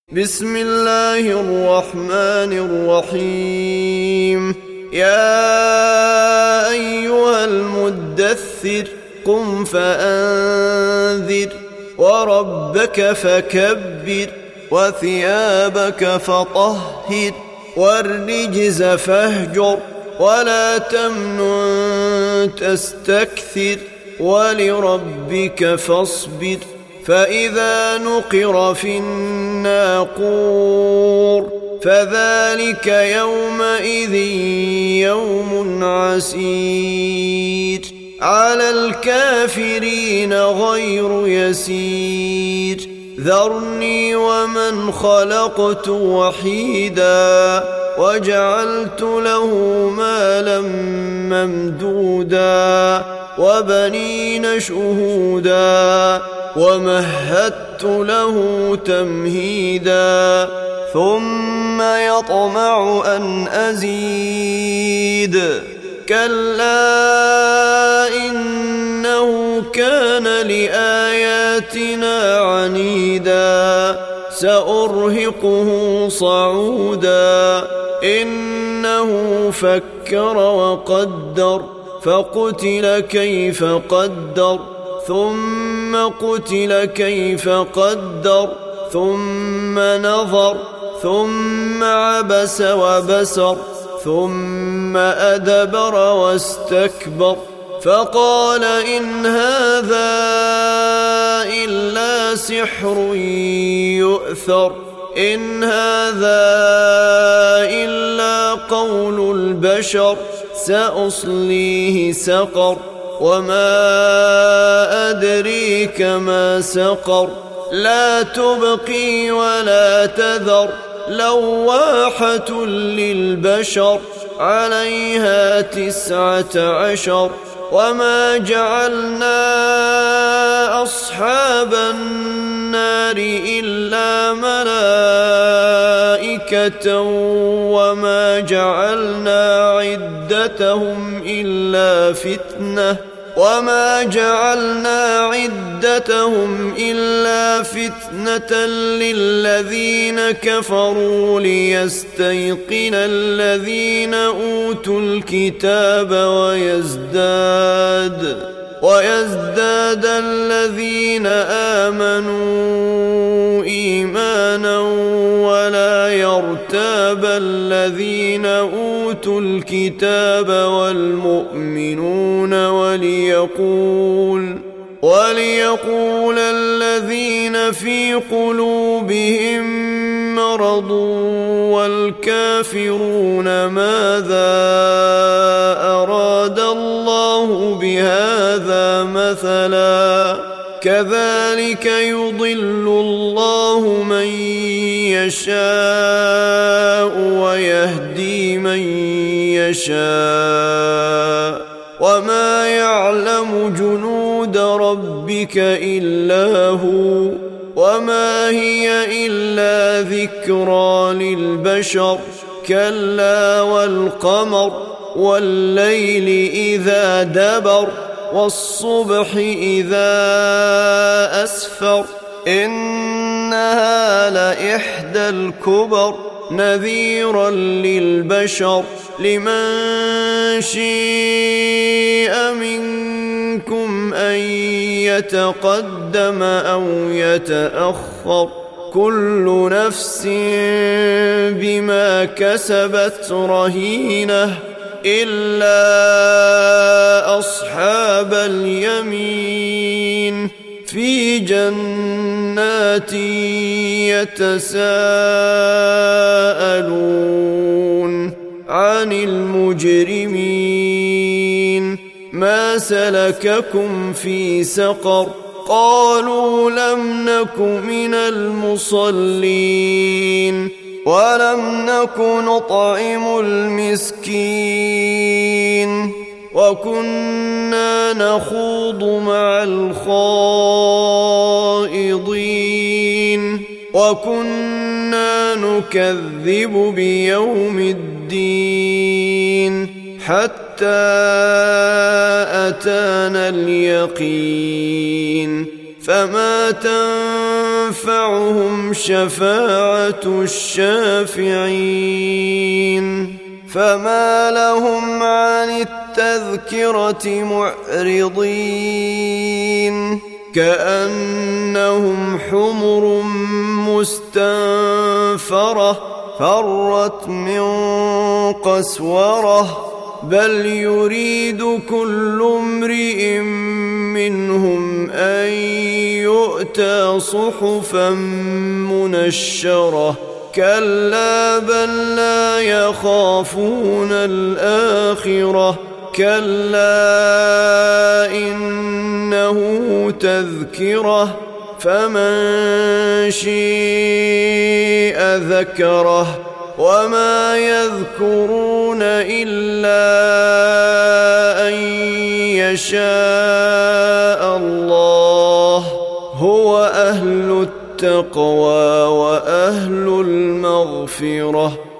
بسم الله الرحمن الرحيم. يا أيها المدثر قم فأنذر وربك فكبر وثيابك فطهر والرجز فاهجر ولا تمنن تستكثر ولربك فاصبر فإذا نقر في الناقور فذلك يومئذ يوم عسير على الكافرين غير يسير ذرني ومن خلقت وحيدا وجعلت له مالا ممدودا وبنين شهودا ومهدت له تمهيدا ثم يطمع أن أزيد كلا إنه كان لآياتنا عنيدا سأرهقه صعودا إنه فكر وقدر فقتل كيف قدر ثم قتل كيف قدر ثم نظر ثم عبس وبسر ثم أدبر واستكبر فقال إن هذا إلا سحر يؤثر إن هذا إلا قول البشر سأصليه سقر وما أدريك ما سقر لا تبقي ولا تذر لواحة للبشر عليها 19 وما جعلنا أصحاب النار إلا ملائكة وما جعلنا عدتهم إلا فتنة للذين كفروا ليستيقن الذين أوتوا الكتاب ويزداد الذين آمنوا إيمانا ولا يرتاب الذين أوتوا الكتاب والمؤمنون وليقول الذين في قلوبهم مرض والكافرون ماذا أراد الله بهذا مثلا كذلك يضل الله من يشاء ويهدي من يشاء وما يعلم جنود ربك إلا هو وما هي إلا ذكرى للبشر كلا والقمر والليل إذا دبر والصبح إذا أسفر إنها لإحدى الكبر نذيرا للبشر لمن شيء منكم أن يتقدم أو يتأخر كل نفس بما كسبت رهينة إلا أصحاب اليمين في جنات يتساءلون عن المجرمين ما سلككم في سقر قالوا لم نك من المصلين ولم نك نطعم المسكين وكنا نخوض مع الخائضين وكنا نكذب بيوم الدين حتى أتانا اليقين فما تنفعهم شفاعة الشافعين فما لهم عن التذكرة معرضين كأنهم حمر مستنفرة فرت من قسورة بل يريد كل امرئ منهم أن يؤتى صحفا منشرة كلا بل لا يخافون الآخرة كلا إنه تذكرة فمن شيء ذكره وما يذكرون إلا أن يشاء الله هو أهل التقوى وأهل المغفرة